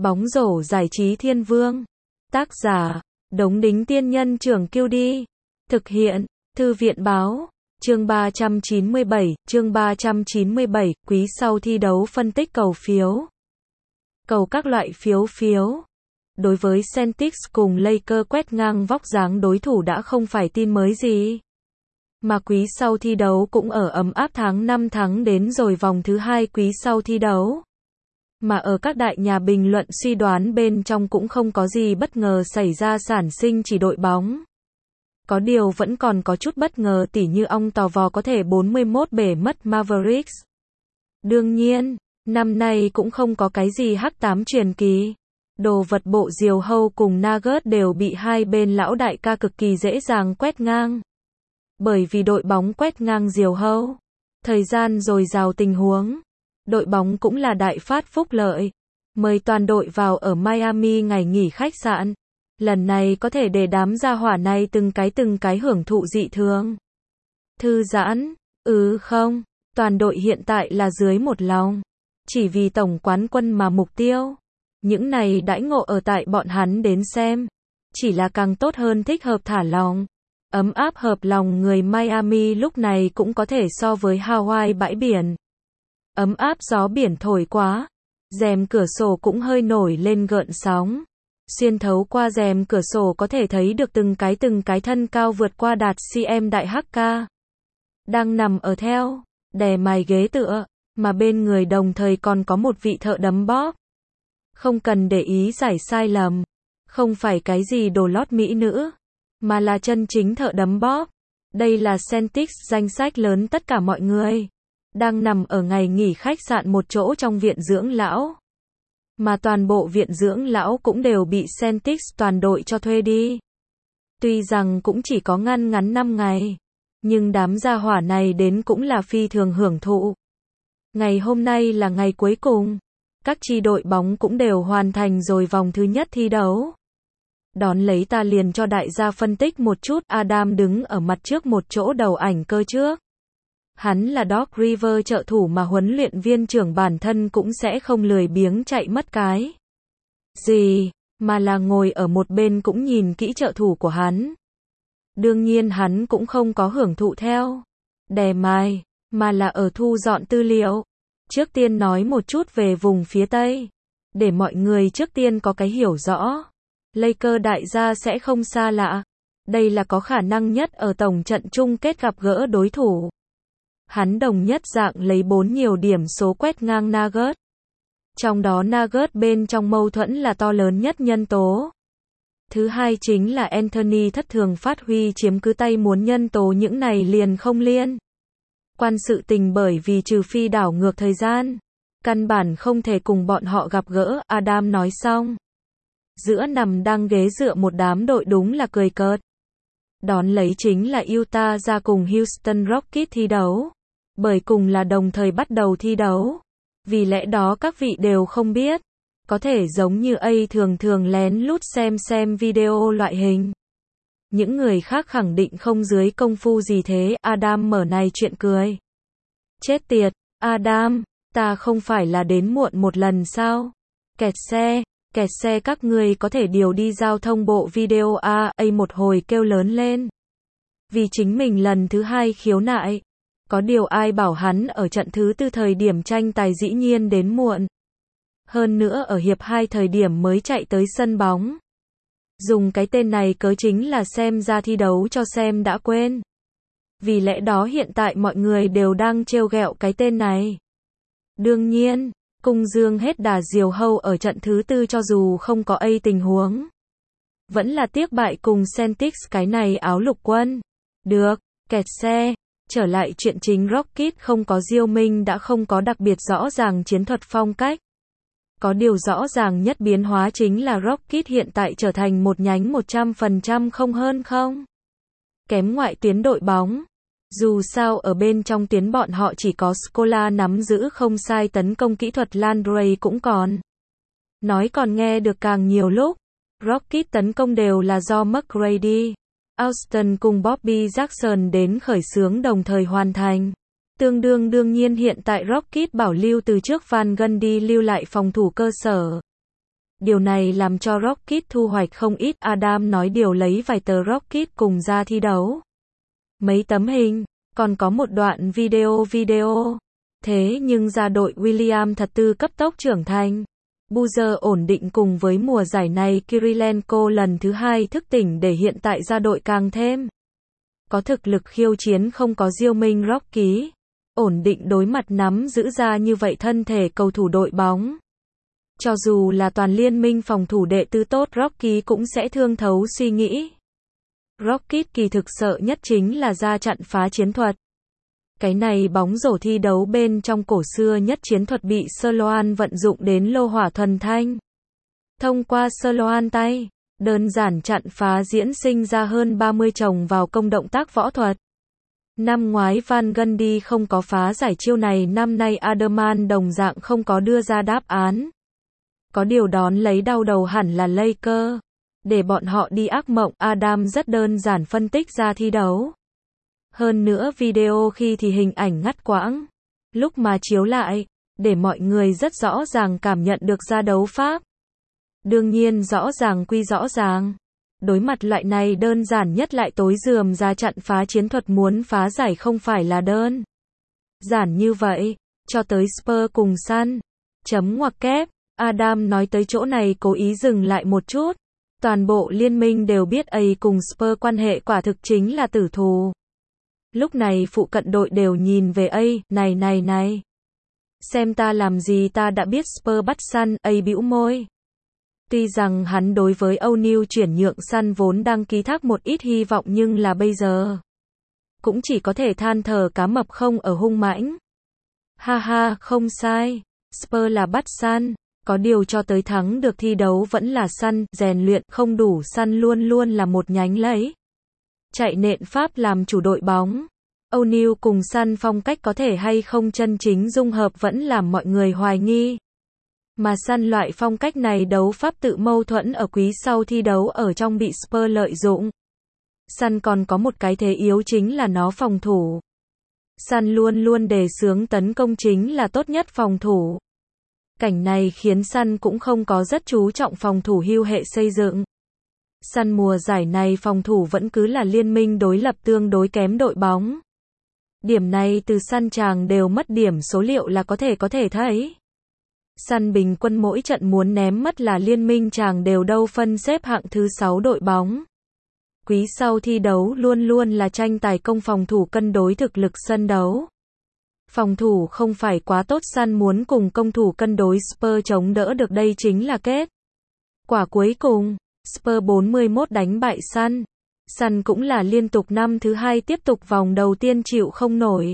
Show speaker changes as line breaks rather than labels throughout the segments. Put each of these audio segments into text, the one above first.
Bóng rổ giải trí thiên vương. Tác giả, Đống Đính Tiên Nhân Trưởng QD. Thực hiện, Thư viện Báo. Chương 397, quý sau thi đấu phân tích cầu phiếu. Cầu các loại phiếu. Đối với Celtics cùng Lakers quét ngang vóc dáng đối thủ đã không phải tin mới gì. Mà quý sau thi đấu cũng ở ấm áp tháng 5 thắng đến rồi vòng thứ 2 quý sau thi đấu. Mà ở các đại nhà bình luận suy đoán bên trong cũng không có gì bất ngờ xảy ra sản sinh chỉ đội bóng. Có điều vẫn còn có chút bất ngờ tỉ như ong tò vò có thể 41 bể mất Mavericks. Đương nhiên, năm nay cũng không có cái gì H8 truyền kỳ. Đồ vật bộ diều hâu cùng Nuggets đều bị hai bên lão đại ca cực kỳ dễ dàng quét ngang. Bởi vì đội bóng quét ngang diều hâu. Thời gian dồi dào tình huống. Đội bóng cũng là đại phát phúc lợi. Mời toàn đội vào ở Miami ngày nghỉ khách sạn. Lần này có thể để đám gia hỏa này từng cái hưởng thụ dị thường. Thư giãn, không. Toàn đội hiện tại là dưới một lòng. Chỉ vì tổng quán quân mà mục tiêu. Những này đãi ngộ ở tại bọn hắn đến xem. Chỉ là càng tốt hơn thích hợp thả lòng. Ấm áp hợp lòng người Miami lúc này cũng có thể so với Hawaii bãi biển. Ấm áp gió biển thổi quá. Rèm cửa sổ cũng hơi nổi lên gợn sóng. Xuyên thấu qua rèm cửa sổ có thể thấy được từng cái thân cao vượt qua đạt cm đại HK. Đang nằm ở theo, đè mài ghế tựa, mà bên người đồng thời còn có một vị thợ đấm bóp. Không cần để ý giải sai lầm. Không phải cái gì đồ lót mỹ nữ, mà là chân chính thợ đấm bóp. Đây là Celtics danh sách lớn tất cả mọi người. Đang nằm ở ngày nghỉ khách sạn một chỗ trong viện dưỡng lão. Mà toàn bộ viện dưỡng lão cũng đều bị Celtics toàn đội cho thuê đi. Tuy rằng cũng chỉ có ngăn ngắn 5 ngày. Nhưng đám gia hỏa này đến cũng là phi thường hưởng thụ. Ngày hôm nay là ngày cuối cùng. Các chi đội bóng cũng đều hoàn thành rồi vòng thứ nhất thi đấu. Đón lấy ta liền cho đại gia phân tích một chút. Adam đứng ở mặt trước một chỗ đầu ảnh cơ trước. Hắn là Doc Rivers trợ thủ mà huấn luyện viên trưởng bản thân cũng sẽ không lười biếng chạy mất cái gì, mà là ngồi ở một bên cũng nhìn kỹ trợ thủ của hắn. Đương nhiên hắn cũng không có hưởng thụ theo đè mài, mà là ở thu dọn tư liệu. Trước tiên nói một chút về vùng phía Tây, để mọi người trước tiên có cái hiểu rõ. Lakers đại gia sẽ không xa lạ. Đây là có khả năng nhất ở tổng trận chung kết gặp gỡ đối thủ. Hắn đồng nhất dạng lấy 4 nhiều điểm số quét ngang Nuggets. Trong đó Nuggets bên trong mâu thuẫn là to lớn nhất nhân tố. Thứ hai chính là Anthony thất thường phát huy chiếm cứ tay muốn nhân tố những này liền không liên quan sự tình bởi vì trừ phi đảo ngược thời gian. Căn bản không thể cùng bọn họ gặp gỡ, Adam nói xong. Giữa nằm đang ghế dựa một đám đội đúng là cười cợt. Đón lấy chính là Utah ra cùng Houston Rockets thi đấu. Bởi cùng là đồng thời bắt đầu thi đấu. Vì lẽ đó các vị đều không biết. Có thể giống như thường lén lút xem video loại hình. Những người khác khẳng định không dưới công phu gì thế. Adam mở này chuyện cười. Chết tiệt, Adam, ta không phải là đến muộn một lần sao? Kẹt xe các ngươi có thể điều đi giao thông bộ video một hồi kêu lớn lên. Vì chính mình lần thứ 2 khiếu nại. Có điều ai bảo hắn ở trận thứ 4 thời điểm tranh tài dĩ nhiên đến muộn. Hơn nữa ở hiệp 2 thời điểm mới chạy tới sân bóng. Dùng cái tên này cớ chính là xem ra thi đấu cho xem đã quên. Vì lẽ đó hiện tại mọi người đều đang trêu ghẹo cái tên này. Đương nhiên, cung dương hết đà diều hâu ở trận thứ 4 cho dù không có tình huống. Vẫn là tiếc bại cùng Celtics cái này áo lục quân. Được, kẹt xe. Trở lại chuyện chính, Rockets không có Diêu Minh đã không có đặc biệt rõ ràng chiến thuật phong cách. Có điều rõ ràng nhất biến hóa chính là Rockets hiện tại trở thành một nhánh 100% không hơn không kém ngoại tuyến đội bóng. Dù sao ở bên trong tuyến bọn họ chỉ có Scola nắm giữ không sai tấn công kỹ thuật, Landry cũng còn. Nói còn nghe được càng nhiều lúc. Rockets tấn công đều là do McGrady, Austin cùng Bobby Jackson đến khởi xướng đồng thời hoàn thành. Đương nhiên hiện tại Rockets bảo lưu từ trước Van Gundy lưu lại phòng thủ cơ sở. Điều này làm cho Rocket thu hoạch không ít. Adam nói điều lấy vài tờ Rocket cùng ra thi đấu. Mấy tấm hình, còn có một đoạn video. Thế nhưng ra đội William thật tư cấp tốc trưởng thành. Boozer ổn định cùng với mùa giải này Kirilenko lần thứ 2 thức tỉnh để hiện tại ra đội càng thêm có thực lực khiêu chiến, không có Diêu Minh Rocky. Ổn định đối mặt nắm giữ ra như vậy thân thể cầu thủ đội bóng. Cho dù là toàn liên minh phòng thủ đệ tứ tốt Rocky cũng sẽ thương thấu suy nghĩ. Rocket kỳ thực sợ nhất chính là ra chặn phá chiến thuật. Cái này bóng rổ thi đấu bên trong cổ xưa nhất chiến thuật bị Sloan vận dụng đến lô hỏa thuần thanh. Thông qua Sloan tay, đơn giản chặn phá diễn sinh ra hơn 30 chồng vào công động tác võ thuật. Năm ngoái Van Gundy không có phá giải chiêu này, năm nay Aderman đồng dạng không có đưa ra đáp án. Có điều đón lấy đau đầu hẳn là Laker. Để bọn họ đi ác mộng, Adam rất đơn giản phân tích ra thi đấu. Hơn nữa video khi thì hình ảnh ngắt quãng. Lúc mà chiếu lại, để mọi người rất rõ ràng cảm nhận được ra đấu pháp. Đương nhiên rõ ràng quy rõ ràng. Đối mặt loại này đơn giản nhất lại tối rườm ra chặn phá chiến thuật, muốn phá giải không phải là đơn giản như vậy. Cho tới Spurs cùng Sun. Chấm ngoặc kép. Adam nói tới chỗ này cố ý dừng lại một chút. Toàn bộ liên minh đều biết A cùng Spurs quan hệ quả thực chính là tử thù. Lúc này phụ cận đội đều nhìn về A, này. Xem ta làm gì, ta đã biết Spurs bắt Sun. A bĩu môi. Tuy rằng hắn đối với O'Neal chuyển nhượng Sun vốn đang ký thác một ít hy vọng, nhưng là bây giờ cũng chỉ có thể than thở cá mập không ở hung mãnh. Ha, không sai. Spurs là bắt Sun. Có điều cho tới thắng được thi đấu vẫn là Sun, rèn luyện không đủ. Sun luôn luôn là một nhánh lấy chạy nện pháp làm chủ đội bóng. O'Neal cùng Sun phong cách có thể hay không chân chính dung hợp vẫn làm mọi người hoài nghi. Mà Sun loại phong cách này đấu pháp tự mâu thuẫn ở quý sau thi đấu ở trong bị Spurs lợi dụng. Sun còn có một cái thế yếu chính là nó phòng thủ. Sun luôn luôn đề xướng tấn công chính là tốt nhất phòng thủ. Cảnh này khiến Sun cũng không có rất chú trọng phòng thủ hưu hệ xây dựng. Sun mùa giải này phòng thủ vẫn cứ là liên minh đối lập tương đối kém đội bóng. Điểm này từ Sun chàng đều mất điểm số liệu là có thể thấy. Sun bình quân mỗi trận muốn ném mất là liên minh chàng đều đâu phân xếp hạng thứ 6 đội bóng. Quý sau thi đấu luôn luôn là tranh tài công phòng thủ cân đối thực lực sân đấu. Phòng thủ không phải quá tốt, Sun muốn cùng công thủ cân đối, Spurs chống đỡ được, đây chính là kết quả cuối cùng. Spurs 41 đánh bại Sun. Sun cũng là liên tục năm thứ 2 tiếp tục vòng đầu tiên chịu không nổi.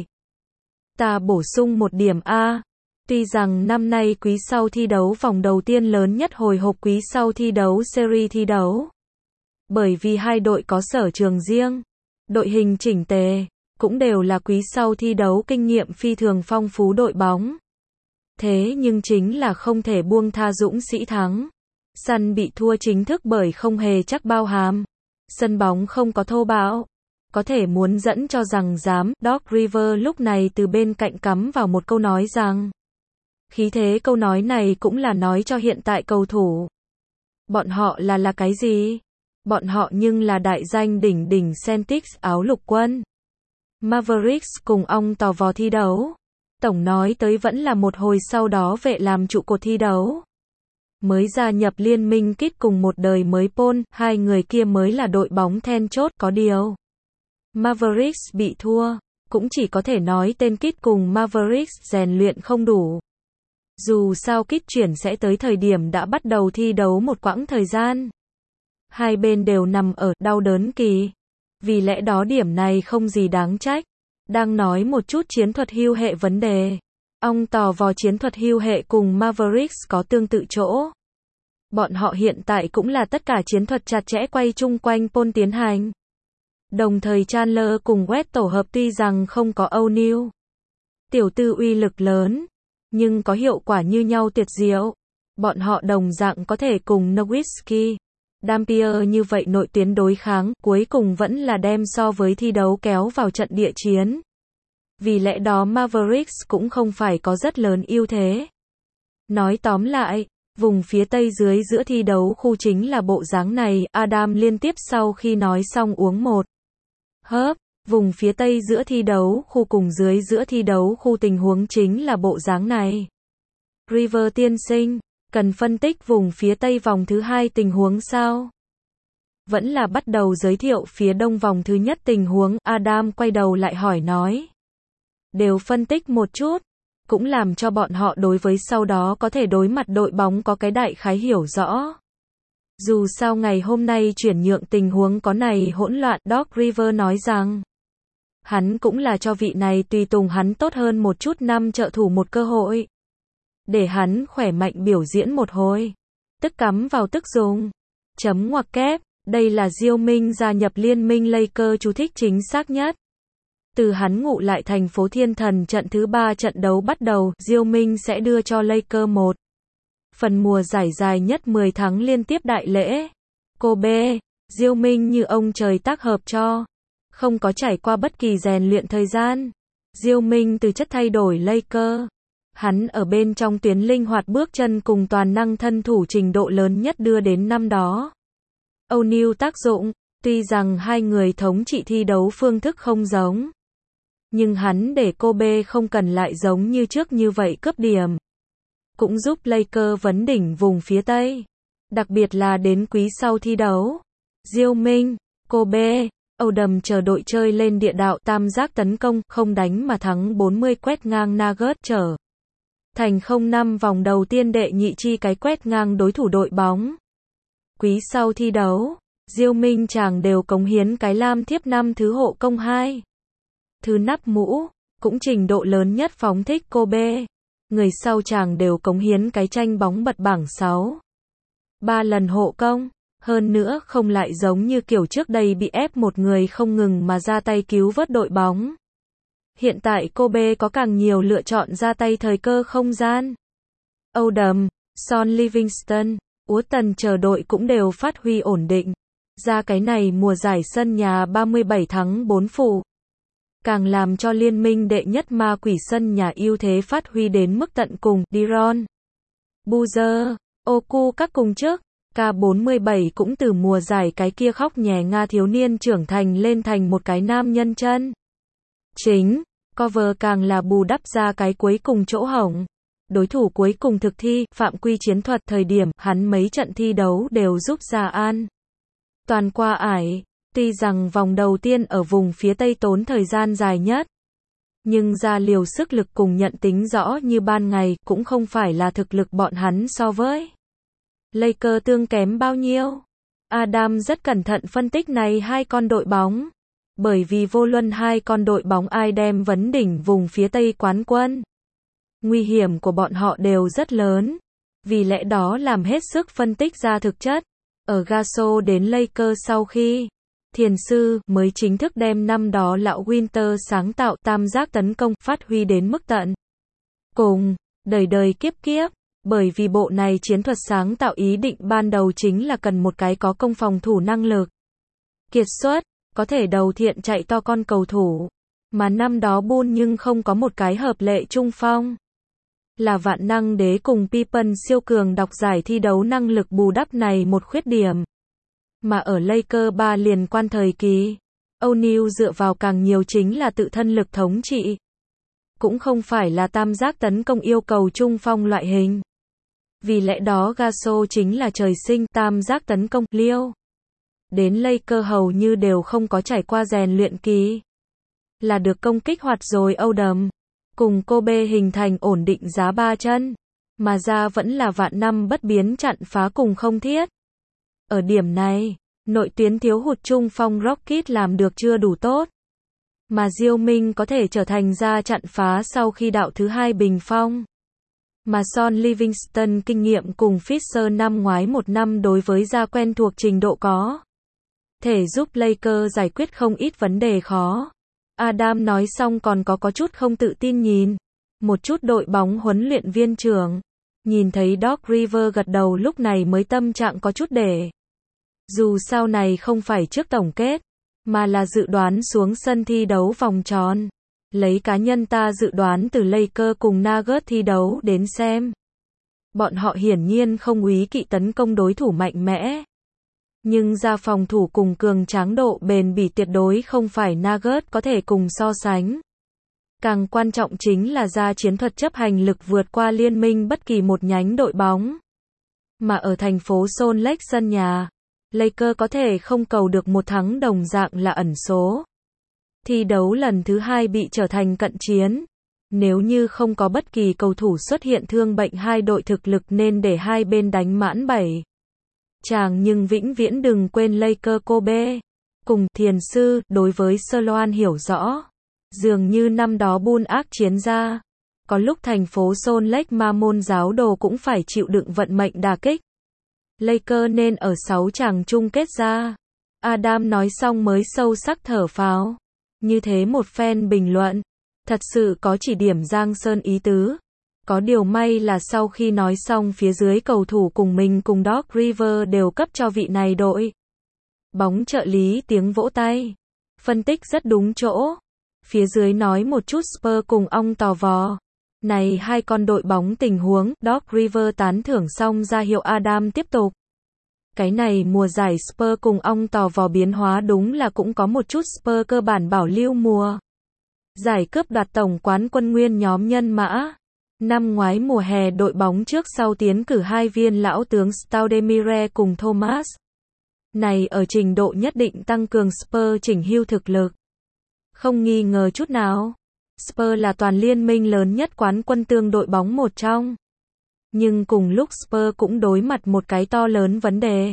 Ta bổ sung một điểm A. Tuy rằng năm nay quý sau thi đấu vòng đầu tiên lớn nhất hồi hộp quý sau thi đấu series thi đấu. Bởi vì hai đội có sở trường riêng, đội hình chỉnh tề, cũng đều là quý sau thi đấu kinh nghiệm phi thường phong phú đội bóng. Thế nhưng chính là không thể buông tha dũng sĩ thắng. Sun bị thua chính thức bởi không hề chắc bao hàm. Sân bóng không có thô bạo. Có thể muốn dẫn cho rằng dám. Doc Rivers lúc này từ bên cạnh cắm vào một câu nói rằng. Khí thế câu nói này cũng là nói cho hiện tại cầu thủ. Bọn họ là cái gì? Bọn họ nhưng là đại danh đỉnh đỉnh Celtics áo lục quân. Mavericks cùng ong tò vò thi đấu. Tổng nói tới vẫn là một hồi sau đó vệ làm trụ cột thi đấu. Mới gia nhập liên minh Kit cùng một đời mới Paul, hai người kia mới là đội bóng then chốt, có điều. Mavericks bị thua, cũng chỉ có thể nói tên Kit cùng Mavericks rèn luyện không đủ. Dù sao Kit chuyển sẽ tới thời điểm đã bắt đầu thi đấu một quãng thời gian. Hai bên đều nằm ở đau đớn kỳ. Vì lẽ đó điểm này không gì đáng trách. Đang nói một chút chiến thuật hưu hệ vấn đề. Ong tò vò chiến thuật hưu hệ cùng Mavericks có tương tự chỗ. Bọn họ hiện tại cũng là tất cả chiến thuật chặt chẽ quay chung quanh Paul tiến hành. Đồng thời Chandler cùng West tổ hợp tuy rằng không có O'Neal tiểu tư uy lực lớn, nhưng có hiệu quả như nhau tuyệt diệu. Bọn họ đồng dạng có thể cùng Nowitzki, Dampier như vậy nội tuyến đối kháng, cuối cùng vẫn là đem so với thi đấu kéo vào trận địa chiến. Vì lẽ đó Mavericks cũng không phải có rất lớn ưu thế. Nói tóm lại, Vùng phía tây dưới giữa thi đấu khu chính là bộ dáng này, Adam liên tiếp sau khi nói xong uống một hớp. Vùng phía tây giữa thi đấu khu cùng dưới giữa thi đấu khu tình huống chính là bộ dáng này. River tiên sinh, cần phân tích vùng phía tây vòng thứ hai tình huống sao? Vẫn là bắt đầu giới thiệu phía đông vòng thứ nhất tình huống, Adam quay đầu lại hỏi nói. Đều phân tích một chút, cũng làm cho bọn họ đối với sau đó có thể đối mặt đội bóng có cái đại khái hiểu rõ. Dù sao ngày hôm nay chuyển nhượng tình huống có này hỗn loạn, Doc River nói rằng, hắn cũng là cho vị này tùy tùng hắn tốt hơn một chút năm trợ thủ một cơ hội. Để hắn khỏe mạnh biểu diễn một hồi. Tức cắm vào tức dùng. Chấm ngoặc kép, đây là Diêu Minh gia nhập liên minh Lakers chú thích chính xác nhất. Từ hắn ngụ lại thành phố Thiên Thần trận thứ 3 trận đấu bắt đầu, Diêu Minh sẽ đưa cho Lakers một phần mùa giải dài nhất 10 tháng liên tiếp đại lễ. Kobe, Diêu Minh như ông trời tác hợp cho. Không có trải qua bất kỳ rèn luyện thời gian. Diêu Minh từ chất thay đổi Lakers. Hắn ở bên trong tuyến linh hoạt bước chân cùng toàn năng thân thủ trình độ lớn nhất đưa đến năm đó. O'Neal tác dụng, tuy rằng hai người thống trị thi đấu phương thức không giống. Nhưng hắn để Kobe không cần lại giống như trước như vậy cướp điểm. Cũng giúp Lakers vấn đỉnh vùng phía Tây. Đặc biệt là đến quý sau thi đấu. Diêu Minh, Kobe, Odom chờ đội chơi lên địa đạo tam giác tấn công, không đánh mà thắng 40 quét ngang Nuggets trở thành 0-5 vòng đầu tiên đệ nhị chi cái quét ngang đối thủ đội bóng. Quý sau thi đấu, Diêu Minh chàng đều cống hiến cái lam thiếp 5 thứ hộ công 2. Thứ nắp mũ, cũng trình độ lớn nhất phóng thích Kobe. Người sau chàng đều cống hiến cái tranh bóng bật bảng 6. 3 lần hộ công, hơn nữa không lại giống như kiểu trước đây bị ép một người không ngừng mà ra tay cứu vớt đội bóng. Hiện tại Kobe có càng nhiều lựa chọn ra tay thời cơ không gian. Odom, Son Livingston, Uton chờ đội cũng đều phát huy ổn định. Ra cái này mùa giải sân nhà 37 thắng 4 phụ. Càng làm cho liên minh đệ nhất ma quỷ sân nhà ưu thế phát huy đến mức tận cùng. De'Ron, Boozer, Oku các cùng trước. K47 cũng từ mùa giải cái kia khóc nhè Nga thiếu niên trưởng thành lên thành một cái nam nhân chân chính. Cover càng là bù đắp ra cái cuối cùng chỗ hổng. Đối thủ cuối cùng thực thi phạm quy chiến thuật thời điểm hắn mấy trận thi đấu đều giúp ra an toàn qua ải. Tuy rằng vòng đầu tiên ở vùng phía Tây tốn thời gian dài nhất, nhưng ra liều sức lực cùng nhận tính rõ như ban ngày cũng không phải là thực lực bọn hắn so với Lakers tương kém bao nhiêu. Adam rất cẩn thận phân tích này hai con đội bóng. Bởi vì vô luận hai con đội bóng ai đem vấn đỉnh vùng phía Tây quán quân, nguy hiểm của bọn họ đều rất lớn. Vì lẽ đó làm hết sức phân tích ra thực chất. Ở Gasol đến Lakers sau khi thiền sư mới chính thức đem năm đó lão Winter sáng tạo tam giác tấn công phát huy đến mức tận cùng, đời đời kiếp kiếp. Bởi vì bộ này chiến thuật sáng tạo ý định ban đầu chính là cần một cái có công phòng thủ năng lực kiệt xuất, có thể đầu thiện chạy to con cầu thủ. Mà năm đó Bull nhưng không có một cái hợp lệ trung phong. Là vạn năng đế cùng Pippen siêu cường đọc giải thi đấu năng lực bù đắp này một khuyết điểm. Mà ở Lakers 3 liên quan thời kỳ, O'Neal dựa vào càng nhiều chính là tự thân lực thống trị. Cũng không phải là tam giác tấn công yêu cầu trung phong loại hình. Vì lẽ đó Gasol chính là trời sinh tam giác tấn công liêu. Đến Lakers hầu như đều không có trải qua rèn luyện kỳ. Là được công kích hoạt rồi Odom. Cùng Kobe hình thành ổn định giá ba chân. Mà ra vẫn là vạn năm bất biến chặn phá cùng không thiết. Ở điểm này, nội tuyến thiếu hụt trung phong Rocket làm được chưa đủ tốt. Mà Diêu Minh có thể trở thành ra chặn phá sau khi đạo thứ hai bình phong. Mà Son Livingston kinh nghiệm cùng Fisher năm ngoái một năm đối với ra quen thuộc trình độ có thể giúp Lakers giải quyết không ít vấn đề khó. Adam nói xong còn có chút không tự tin nhìn một chút đội bóng huấn luyện viên trưởng. Nhìn thấy Doc River gật đầu lúc này mới tâm trạng có chút để. Dù sau này không phải trước tổng kết, mà là dự đoán xuống sân thi đấu vòng tròn. Lấy cá nhân ta dự đoán từ Lakers cùng Nuggets thi đấu đến xem. Bọn họ hiển nhiên không úy kỵ tấn công đối thủ mạnh mẽ. Nhưng ra phòng thủ cùng cường tráng độ bền bỉ tuyệt đối không phải Nuggets có thể cùng so sánh. Càng quan trọng chính là ra chiến thuật chấp hành lực vượt qua liên minh bất kỳ một nhánh đội bóng. Mà ở thành phố Salt Lake sân nhà, Lakers có thể không cầu được một thắng đồng dạng là ẩn số. Thi đấu lần thứ 2 bị trở thành cận chiến. Nếu như không có bất kỳ cầu thủ xuất hiện thương bệnh, hai đội thực lực nên để hai bên đánh mãn 7 chàng, nhưng vĩnh viễn đừng quên Lakers Kobe cùng thiền sư. Đối với Sloan hiểu rõ, dường như năm đó Bull ác chiến ra, có lúc thành phố Salt Lake ma môn giáo đồ cũng phải chịu đựng vận mệnh đả kích. Lakers nên ở 6 chàng chung kết ra. Adam nói xong mới sâu sắc thở phào. Như thế một fan bình luận, thật sự có chỉ điểm Giang Sơn ý tứ. Có điều may là sau khi nói xong phía dưới cầu thủ cùng mình cùng Doc Rivers đều cấp cho vị này đội bóng trợ lý tiếng vỗ tay. Phân tích rất đúng chỗ. Phía dưới nói một chút Spurs cùng ong tò vò. Này hai con đội bóng tình huống, Doc Rivers tán thưởng xong ra hiệu Adam tiếp tục. Cái này mùa giải Spurs cùng ong tò vò biến hóa đúng là cũng có một chút Spurs cơ bản bảo lưu mùa giải cướp đoạt tổng quán quân nguyên nhóm nhân mã. Năm ngoái mùa hè đội bóng trước sau tiến cử hai viên lão tướng Stoudemire cùng Thomas. Này ở trình độ nhất định tăng cường Spurs chỉnh hưu thực lực. Không nghi ngờ chút nào. Spurs là toàn liên minh lớn nhất quán quân tương đội bóng một trong. Nhưng cùng lúc Spurs cũng đối mặt một cái to lớn vấn đề.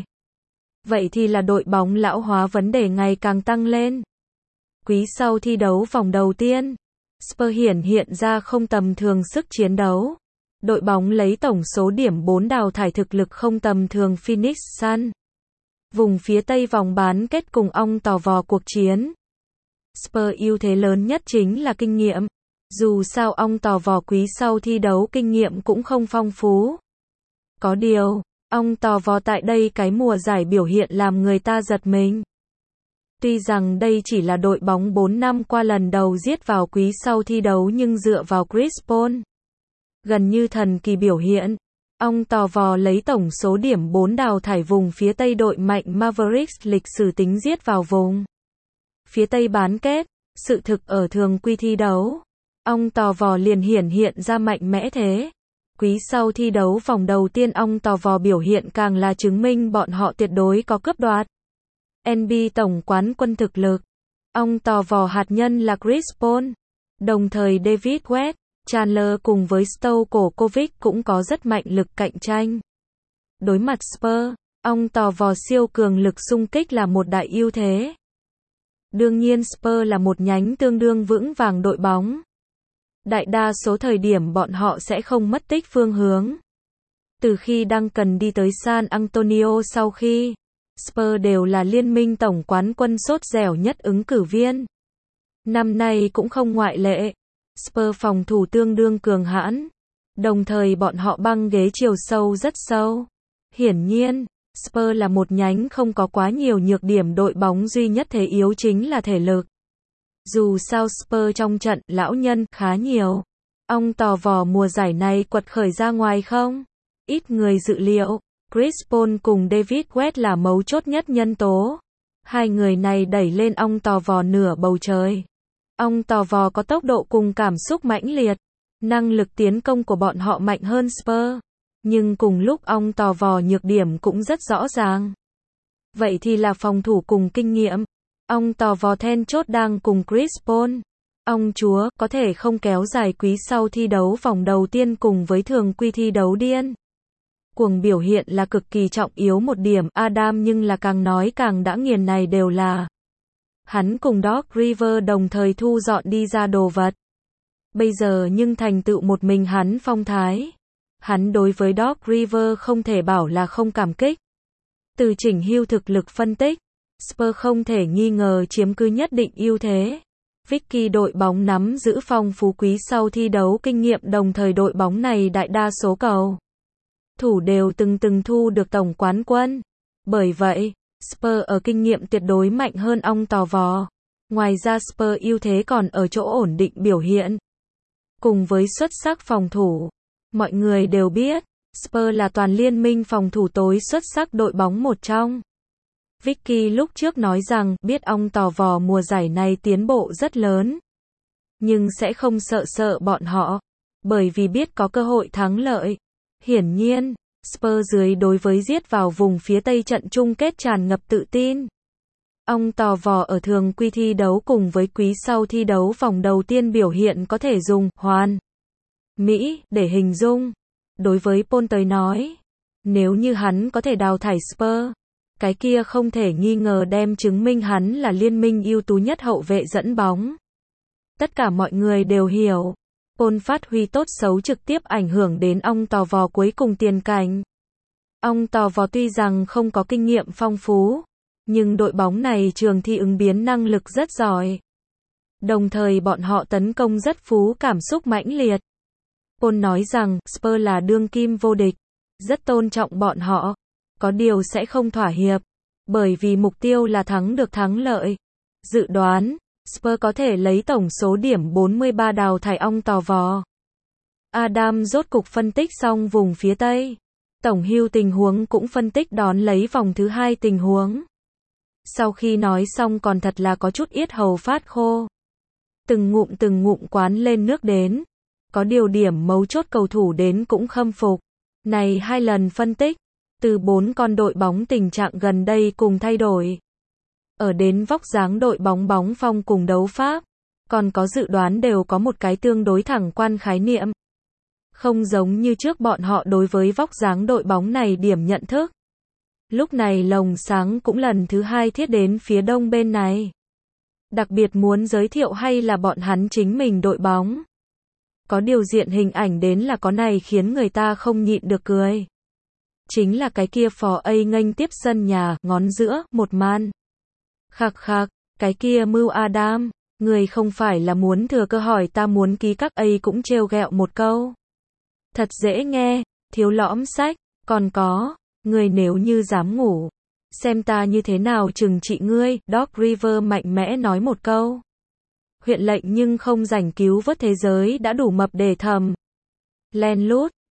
Vậy thì là đội bóng lão hóa vấn đề ngày càng tăng lên. Quý sau thi đấu vòng đầu tiên, Spurs hiện ra không tầm thường sức chiến đấu. Đội bóng lấy tổng số điểm 4 đào thải thực lực không tầm thường Phoenix Suns. Vùng phía Tây vòng bán kết cùng ong tò vò cuộc chiến. Spurs ưu thế lớn nhất chính là kinh nghiệm. Dù sao ong tò vò quý sau thi đấu kinh nghiệm cũng không phong phú. Có điều, ong tò vò tại đây cái mùa giải biểu hiện làm người ta giật mình. Tuy rằng đây chỉ là đội bóng 4 năm qua lần đầu giết vào quý sau thi đấu nhưng dựa vào Chris Paul gần như thần kỳ biểu hiện, ong tò vò lấy tổng số điểm 4 đào thải vùng phía Tây đội mạnh Mavericks lịch sử tính giết vào vùng phía Tây bán kết. Sự thực ở thường quy thi đấu, ong tò vò liền hiện ra mạnh mẽ thế. Quý sau thi đấu vòng đầu tiên ong tò vò biểu hiện càng là chứng minh bọn họ tuyệt đối có cướp đoạt NBA tổng quán quân thực lực. Ong tò vò hạt nhân là Chris Paul, đồng thời David West, Chandler cùng với Stojkovic cũng có rất mạnh lực cạnh tranh. Đối mặt Spurs, ong tò vò siêu cường lực xung kích là một đại ưu thế. Đương nhiên Spurs là một nhánh tương đương vững vàng đội bóng. Đại đa số thời điểm bọn họ sẽ không mất tích phương hướng. Từ khi Duncan đi tới San Antonio sau khi Spurs đều là liên minh tổng quán quân sốt dẻo nhất ứng cử viên. Năm nay cũng không ngoại lệ. Spurs phòng thủ tương đương cường hãn. Đồng thời bọn họ băng ghế chiều sâu rất sâu. Hiển nhiên, Spurs là một nhánh không có quá nhiều nhược điểm, đội bóng duy nhất thế yếu chính là thể lực. Dù sao Spurs trong trận lão nhân khá nhiều. Ong tò vò mùa giải này quật khởi ra ngoài không? Ít người dự liệu. Chris Paul cùng David West là mấu chốt nhất nhân tố. Hai người này đẩy lên ong tò vò nửa bầu trời. Ong tò vò có tốc độ cùng cảm xúc mãnh liệt. Năng lực tiến công của bọn họ mạnh hơn Spurs. Nhưng cùng lúc ong tò vò nhược điểm cũng rất rõ ràng. Vậy thì là phòng thủ cùng kinh nghiệm. Ong tò vò then chốt đang cùng Chris Paul. Ông chúa có thể không kéo dài quý sau thi đấu vòng đầu tiên cùng với thường quy thi đấu điên cuồng biểu hiện là cực kỳ trọng yếu một điểm. Adam nhưng là càng nói càng đã nghiền, này đều là hắn cùng Doc Rivers đồng thời thu dọn đi ra đồ vật. Bây giờ nhưng thành tựu một mình hắn phong thái. Hắn đối với Doc Rivers không thể bảo là không cảm kích. Từ chỉnh hưu thực lực phân tích, Spurs không thể nghi ngờ chiếm cứ nhất định ưu thế. Vicky đội bóng nắm giữ phong phú quý sau thi đấu kinh nghiệm, đồng thời đội bóng này đại đa số cầu thủ đều từng thu được tổng quán quân. Bởi vậy, Spurs ở kinh nghiệm tuyệt đối mạnh hơn ong tò vò. Ngoài ra Spurs ưu thế còn ở chỗ ổn định biểu hiện. Cùng với xuất sắc phòng thủ, mọi người đều biết, Spurs là toàn liên minh phòng thủ tối xuất sắc đội bóng một trong. Vicky lúc trước nói rằng, biết ông tò vò mùa giải này tiến bộ rất lớn. Nhưng sẽ không sợ bọn họ. Bởi vì biết có cơ hội thắng lợi. Hiển nhiên, Spurs dưới đối với giết vào vùng phía Tây trận chung kết tràn ngập tự tin. Ông tò vò ở thường quy thi đấu cùng với quý sau thi đấu vòng đầu tiên biểu hiện có thể dùng hoàn mỹ để hình dung. Đối với Paul tới nói, nếu như hắn có thể đào thải Spurs, cái kia không thể nghi ngờ đem chứng minh hắn là liên minh ưu tú nhất hậu vệ dẫn bóng. Tất cả mọi người đều hiểu, Paul phát huy tốt xấu trực tiếp ảnh hưởng đến ông tò vò cuối cùng tiền cảnh. Ông tò vò tuy rằng không có kinh nghiệm phong phú, nhưng đội bóng này trường thi ứng biến năng lực rất giỏi. Đồng thời bọn họ tấn công rất phú cảm xúc mãnh liệt. Paul nói rằng, Spurs là đương kim vô địch, rất tôn trọng bọn họ, có điều sẽ không thỏa hiệp, bởi vì mục tiêu là thắng được thắng lợi. Dự đoán, Spurs có thể lấy tổng số điểm 43 đào thải ông tò vò. Adam rốt cục phân tích xong vùng phía Tây. Tổng hưu tình huống cũng phân tích đón lấy vòng thứ 2 tình huống. Sau khi nói xong còn thật là có chút yết hầu phát khô. Từng ngụm quán lên nước đến. Có điều điểm mấu chốt cầu thủ đến cũng khâm phục. Này 2 lần phân tích, từ 4 con đội bóng tình trạng gần đây cùng thay đổi. Ở đến vóc dáng đội bóng phong cùng đấu pháp, còn có dự đoán đều có một cái tương đối thẳng quan khái niệm. Không giống như trước bọn họ đối với vóc dáng đội bóng này điểm nhận thức. Lúc này lồng sáng cũng lần thứ 2 thiết đến phía đông bên này. Đặc biệt muốn giới thiệu hay là bọn hắn chính mình đội bóng. Có điều diện hình ảnh đến là có này khiến người ta không nhịn được cười. Chính là cái kia phò A nghênh tiếp sân nhà, ngón giữa, một man. Khạc, cái kia mưu Adam, người không phải là muốn thừa cơ hỏi ta muốn ký các A cũng trêu ghẹo một câu. Thật dễ nghe, thiếu lõm sách, còn có, người nếu như dám ngủ, xem ta như thế nào trừng trị ngươi, Doc River mạnh mẽ nói một câu. Huyện lệnh nhưng không rảnh cứu vớt thế giới đã đủ mập để thầm. Len lút,